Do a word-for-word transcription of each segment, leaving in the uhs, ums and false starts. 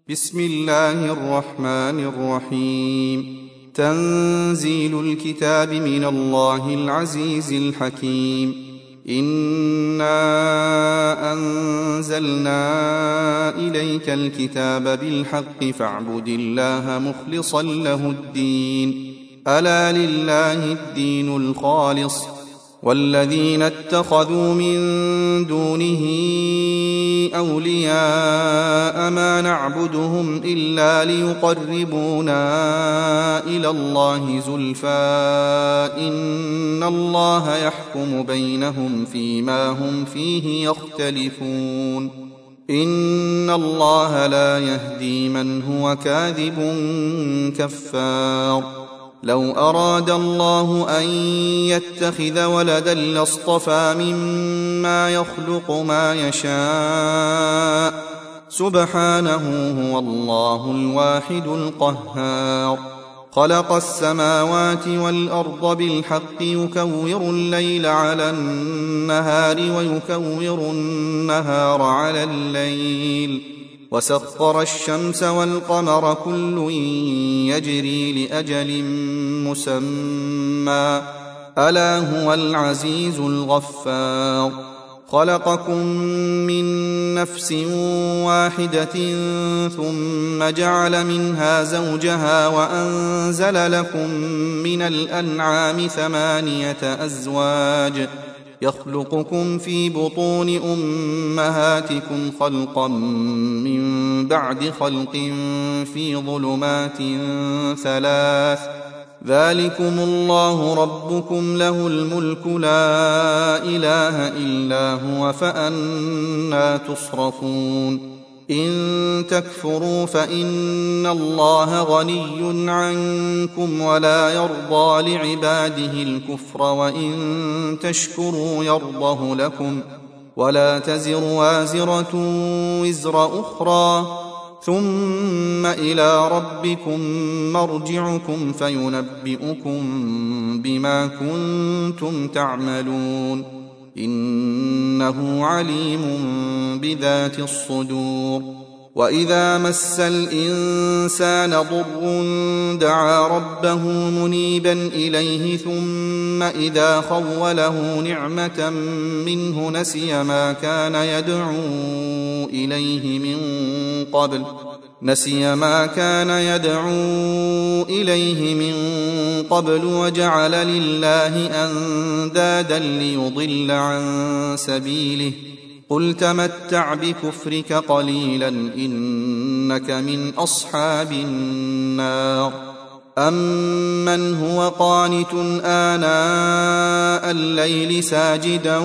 بسم الله الرحمن الرحيم. تنزيل الكتاب من الله العزيز الحكيم. إنا أنزلنا إليك الكتاب بالحق فاعبد الله مخلصا له الدين، ألا لله الدين الخالص، والذين اتخذوا من دونه أولياء ما نعبدهم إلا ليقربونا إلى الله زلفى إن الله يحكم بينهم فيما هم فيه يختلفون. إن الله لا يهدي من هو كاذب كفار. لو أراد الله أن يتخذ ولدا لاصطفى مما يخلق ما يشاء، سبحانه هو الله الواحد القهار. خلق السماوات والأرض بالحق يكور الليل على النهار ويكور النهار على الليل، وسخر الشمس والقمر كل يجري لأجل مسمى، ألا هو العزيز الغفار. خلقكم من نفس واحدة ثم جعل منها زوجها وأنزل لكم من الأنعام ثمانية أزواج يخلقكم في بطون أمهاتكم خلقا من بعد خلق في ظلمات ثلاث، ذلكم الله ربكم له الملك لا إله إلا هو فأنى تصرفون. إن تكفروا فإن الله غني عنكم ولا يرضى لعباده الكفر، وإن تشكروا يرضه لكم، ولا تزر وازرة وزر أخرى، ثم إلى ربكم مرجعكم فينبئكم بما كنتم تعملون، إنه عليم بذات الصدور. وإذا مس الإنسان ضر دعا ربه منيبا إليه ثم إذا خوله نعمة منه نسي ما كان يدعو إليه من قبل نسي ما كان يدعو إليه من قبل وجعل لله أندادا ليضل عن سبيله. قل تمتع بكفرك قليلا إنك من أصحاب النار. أمن هو قانت آناء الليل ساجدا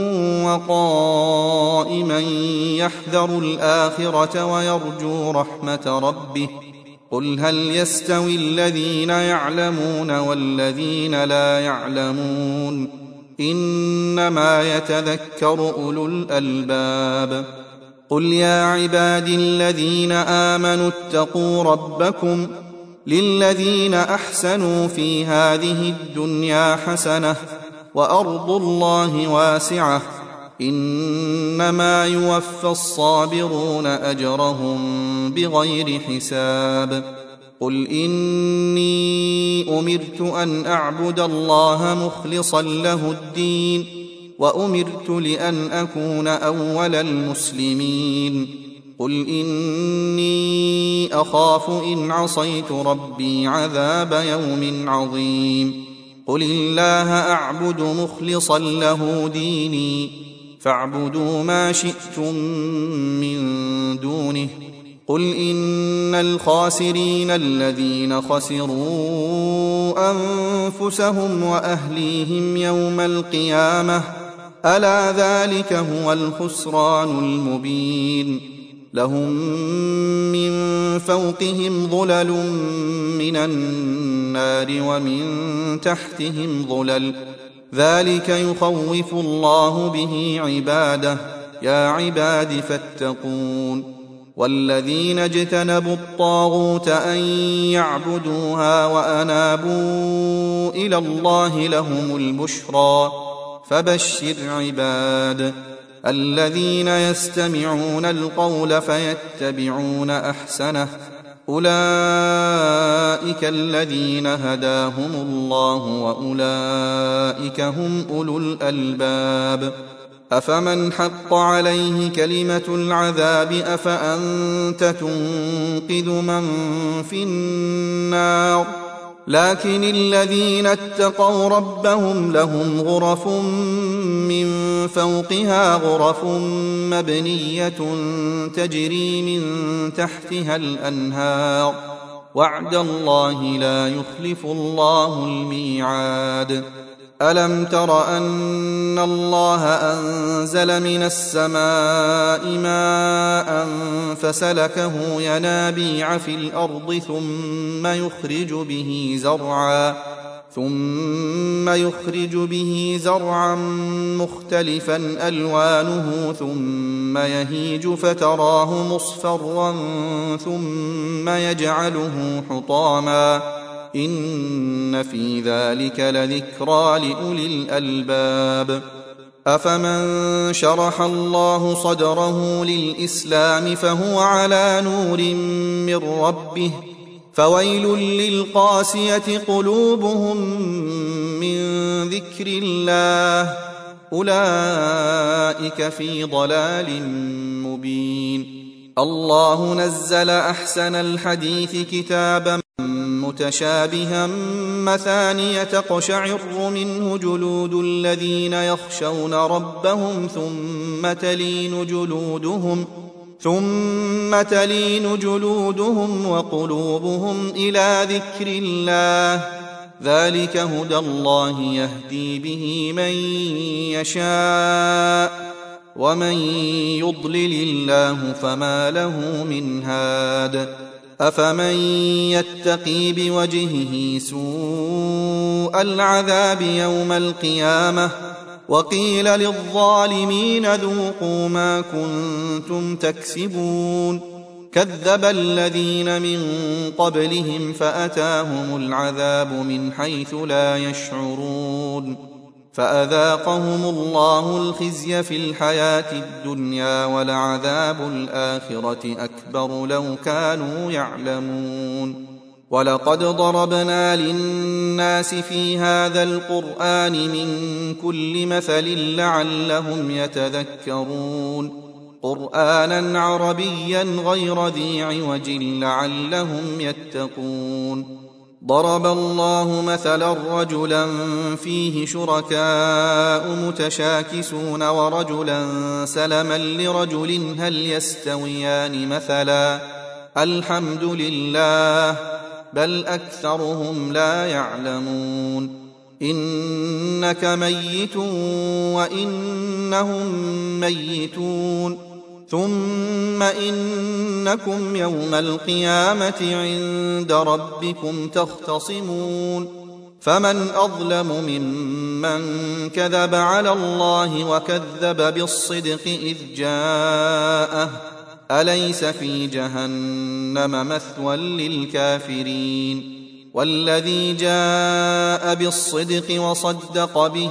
وقائما يحذر الآخرة ويرجو رحمة ربه، قل هل يستوي الذين يعلمون والذين لا يعلمون، إنما يتذكر أولو الألباب. قل يا عبادي الذين آمنوا اتقوا ربكم للذين أحسنوا في هذه الدنيا حسنة وأرض الله واسعة، إنما يوفى الصابرون أجرهم بغير حساب. قل إني أمرت أن أعبد الله مخلصا له الدين، وأمرت لأن أكون أول المسلمين. قل إني أخاف إن عصيت ربي عذاب يوم عظيم. قل الله أعبد مخلصا له ديني، فاعبدوا ما شئتم من دونه. قل إن الخاسرين الذين خسروا أنفسهم وأهليهم يوم القيامة، ألا ذلك هو الخسران المبين. لهم من فوقهم ظلل من النار ومن تحتهم ظلل، ذلك يخوف الله به عباده، يا عباد فاتقون. والذين اجتنبوا الطاغوت أن يعبدوها وأنابوا إلى الله لهم البشرى، فبشر عباد. الذين يستمعون القول فيتبعون أحسنه أولئك الذين هداهم الله وأولئك هم أولو الألباب أفمن حق عليه كلمة العذاب أفأنت تنقذ من في النار لكن الذين اتقوا ربهم لهم غرف من فوقها غرف مبنية تجري من تحتها الأنهار وعد الله لا يخلف الله الميعاد ألم تر أن الله أنزل من السماء ماء فسلكه ينابيع في الأرض ثم يخرج به زرعا ثم يخرج به زرعا مختلفا ألوانه ثم يهيج فتراه مصفرا ثم يجعله حطاما إن في ذلك لذكرى لأولي الألباب أفمن شرح الله صدره للإسلام فهو على نور من ربه فويل للقاسية قلوبهم من ذكر الله أولئك في ضلال مبين الله نزل أحسن الحديث كتابا متشابها مثانية تقشعر منه جلود الذين يخشون ربهم ثم تلين جلودهم ثم تلين جلودهم وقلوبهم إلى ذكر الله ذلك هدى الله يهدي به من يشاء ومن يضلل الله فما له من هاد أفمن يتقي بوجهه سوء العذاب يوم القيامة وقيل للظالمين ذوقوا ما كنتم تكسبون كذب الذين من قبلهم فأتاهم العذاب من حيث لا يشعرون فأذاقهم الله الخزي في الحياة الدنيا ولعذاب الآخرة أكبر لو كانوا يعلمون ولقد ضربنا للناس في هذا القرآن من كل مثل لعلهم يتذكرون قرآنا عربيا غير ذي عوج لعلهم يتقون ضرب الله مثلا رجلا فيه شركاء متشاكسون ورجلا سلما لرجل هل يستويان مثلا الحمد لله بل أكثرهم لا يعلمون إنك ميت وإنهم ميتون ثم إنكم يوم القيامة عند ربكم تختصمون فمن أظلم ممن كذب على الله وكذب بالصدق إذ جاءه أليس في جهنم مثوى للكافرين والذي جاء بالصدق وصدق به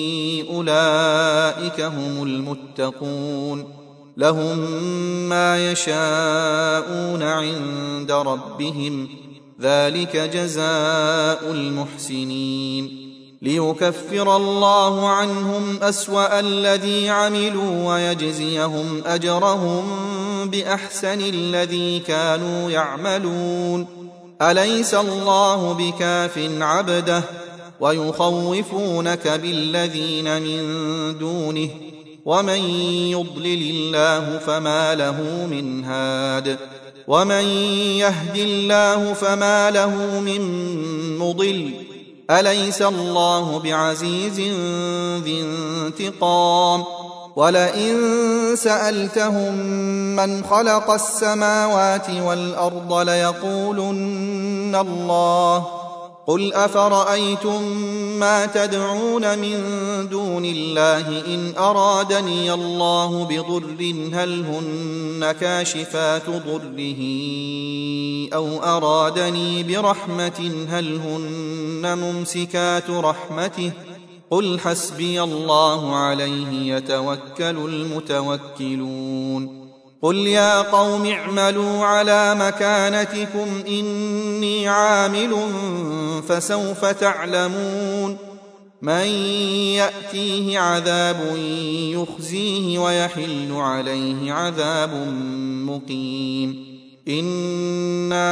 أولئك هم المتقون لهم ما يشاءون عند ربهم ذلك جزاء المحسنين ليكفر الله عنهم أسوأ الذي عملوا ويجزيهم أجرهم بأحسن الذي كانوا يعملون أليس الله بكاف عبده ويخوفونك بالذين من دونه ومن يضلل الله فما له من هاد ومن يهد الله فما له من مضل أليس الله بعزيز ذي انتقام ولئن سألتهم من خلق السماوات والأرض ليقولن الله قل أفرأيتم ما تدعون من دون الله إن أرادني الله بضر هل هن كاشفات ضره أو أرادني برحمة هل هن ممسكات رحمته قل حسبي الله عليه يتوكل المتوكلون قل يا قوم اعملوا على مكانتكم إني عامل فسوف تعلمون من يأتيه عذاب يخزيه ويحل عليه عذاب مقيم إنا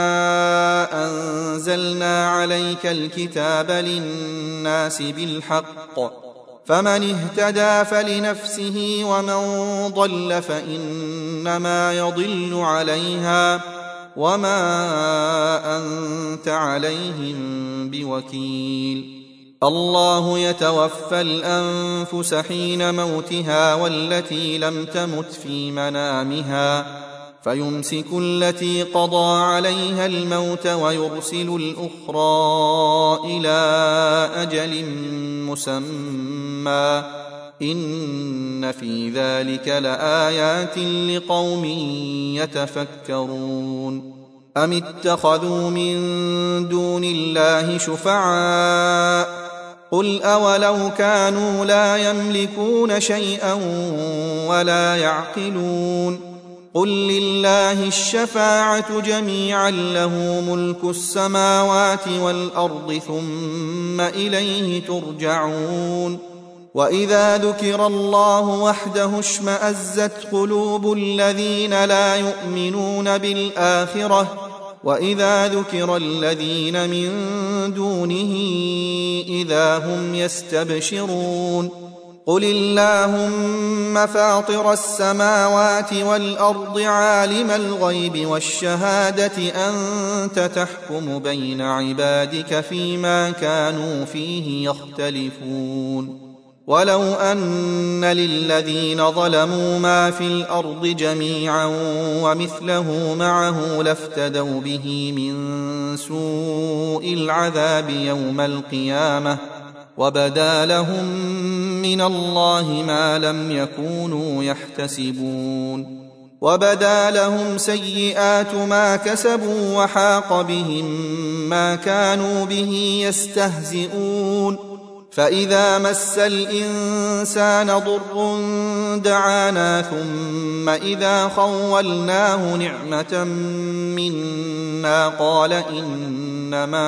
أنزلنا عليك الكتاب للناس بالحق فمن اهتدى فلنفسه ومن ضل فإنما يضل عليها وما أنت عليهم بوكيل الله يتوفى الأنفس حين موتها والتي لم تمت في منامها فيمسك التي قضى عليها الموت ويرسل الأخرى إلى أجل مسمى إن في ذلك لآيات لقوم يتفكرون أم اتخذوا من دون الله شفعاء قل أولو كانوا لا يملكون شيئا ولا يعقلون قل لله الشفاعة جميعا له ملك السماوات والأرض ثم إليه ترجعون وإذا ذكر الله وحده اشمأزت قلوب الذين لا يؤمنون بالآخرة وإذا ذكر الذين من دونه إذا هم يستبشرون قل اللهم فاطر السماوات والأرض عالم الغيب والشهادة أنت تحكم بين عبادك فيما كانوا فيه يختلفون ولو أن للذين ظلموا ما في الأرض جميعا ومثله معه لافتدوا به من سوء العذاب يوم القيامة وبدا لهم من الله ما لم يكونوا يحتسبون وبدا لهم سيئات ما كسبوا وحاق بهم ما كانوا به يستهزئون فإذا مس الإنسان ضر دعانا ثم إذا خولناه نعمة منا قال إنما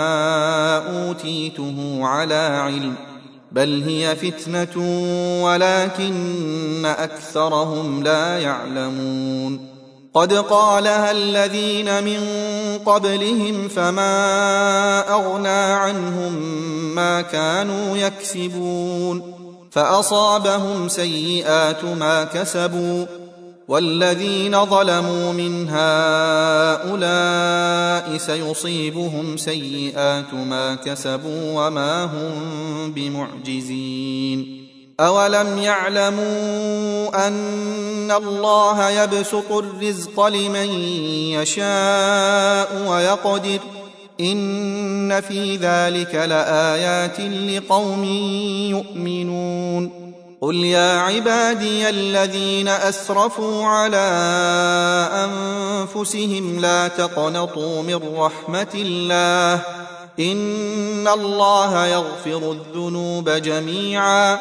أوتيته على علم بل هي فتنة ولكن أكثرهم لا يعلمون قد قالها الذين من قبلهم فما أغنى عنهم ما كانوا يكسبون فأصابهم سيئات ما كسبوا والذين ظلموا من هؤلاء سيصيبهم سيئات ما كسبوا وما هم بمعجزين أولم يعلموا أن الله يبسط الرزق لمن يشاء ويقدر إن في ذلك لآيات لقوم يؤمنون قل يا عبادي الذين أسرفوا على أنفسهم لا تقنطوا من رحمة الله إن الله يغفر الذنوب جميعا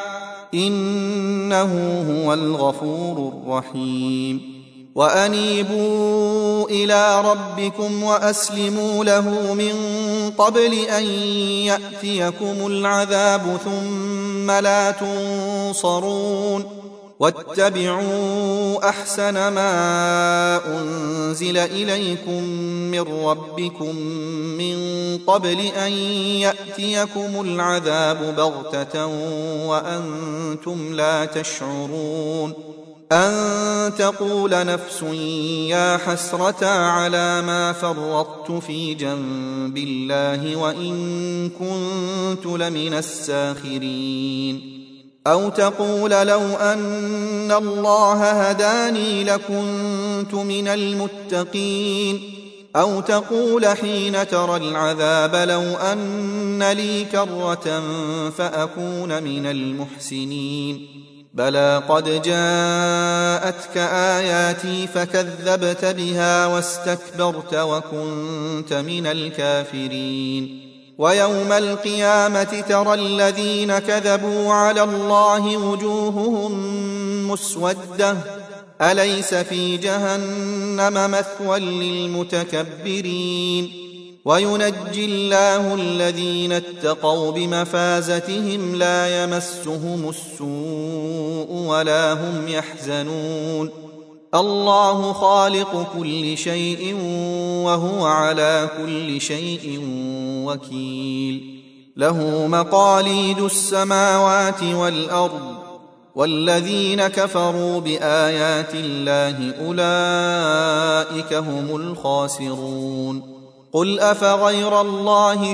إنه هو الغفور الرحيم وأنيبوا إلى ربكم وأسلموا له من قبل أن يأتيكم العذاب ثم لا تنصرون واتبعوا أحسن ما أنزل إليكم من ربكم من قبل أن يأتيكم العذاب بغتة وأنتم لا تشعرون أن تقول نفس يا حسرة على ما فرطت في جنب الله وإن كنت لمن الساخرين أو تقول لو أن الله هداني لكنت من المتقين أو تقول حين ترى العذاب لو أن لي كرة فأكون من المحسنين بلى قد جاءتك آياتي فكذبت بها واستكبرت وكنت من الكافرين ويوم القيامة ترى الذين كذبوا على الله وجوههم مسودة أليس في جهنم مثوى للمتكبرين وينجي الله الذين اتقوا بمفازتهم لا يمسهم السوء ولا هم يحزنون الله خالق كل شيء وهو على كل شيء وكيل له مقاليد السماوات والأرض والذين كفروا بآيات الله أولئك هم الخاسرون قل أفغير الله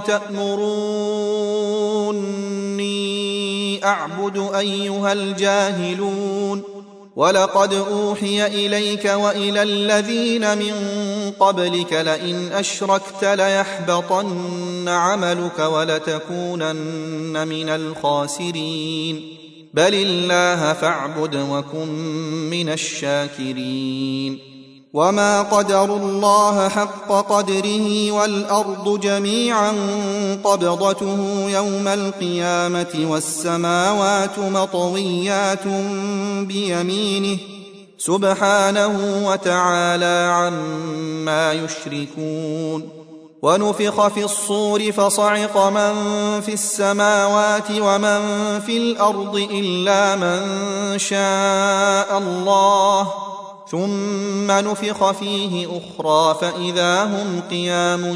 تأمروني أعبد أيها الجاهلون ولقد أوحي إليك وإلى الذين من قبلك لئن أشركت ليحبطن عملك ولتكونن من الخاسرين بل الله فاعبد وكن من الشاكرين وما قدروا الله حق قدره والأرض جميعا قبضته يوم القيامة والسماوات مطويات بيمينه سبحانه وتعالى عما يشركون ونفخ في الصور فصعق من في السماوات ومن في الأرض إلا من شاء الله ثم نفخ فيه أخرى فإذا هم قيام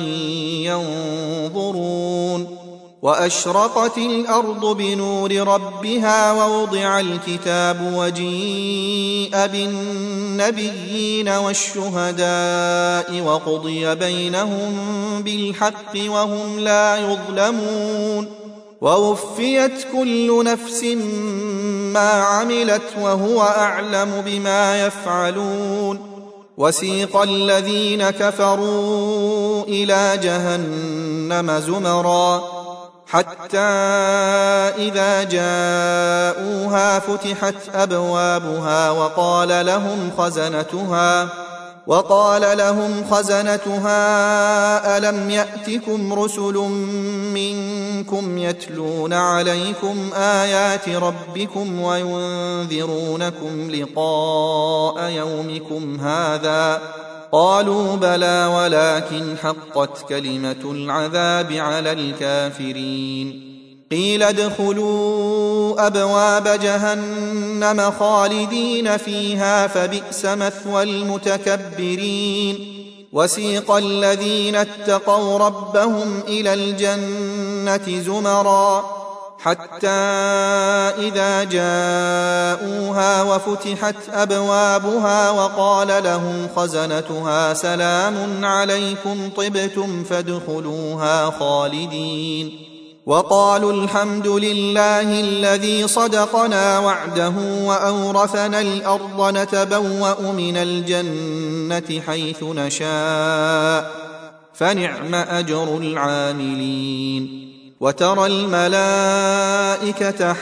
ينظرون وأشرقت الأرض بنور ربها ووضع الكتاب وجيء بالنبيين والشهداء وقضي بينهم بالحق وهم لا يظلمون ووفيت كل نفس ما عملت وهو أعلم بما يفعلون وسيق الذين كفروا إلى جهنم زمرا حتى إذا جاءوها فتحت أبوابها وقال لهم خزنتها وقال لهم خزنتها ألم يأتكم رسل منكم يتلون عليكم آيات ربكم وينذرونكم لقاء يومكم هذا قالوا بلى ولكن حقت كلمة العذاب على الكافرين قيل ادخلوا أبواب جهنم خالدين فيها فبئس مثوى المتكبرين وسيق الذين اتقوا ربهم إلى الجنة زمرا حتى إذا جاءوها وفتحت أبوابها وقال لهم خزنتها سلام عليكم طبتم فادخلوها خالدين وقالوا الحمد لله الذي صدقنا وعده وأورثنا الأرض نتبوأ من الجنة حيث نشاء فنعم أجر العاملين وترى الملائكة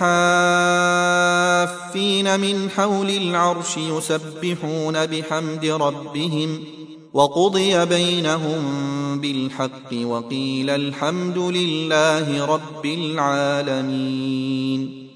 حافين من حول العرش يسبحون بحمد ربهم وقضي بينهم بالحق وقيل الحمد لله رب العالمين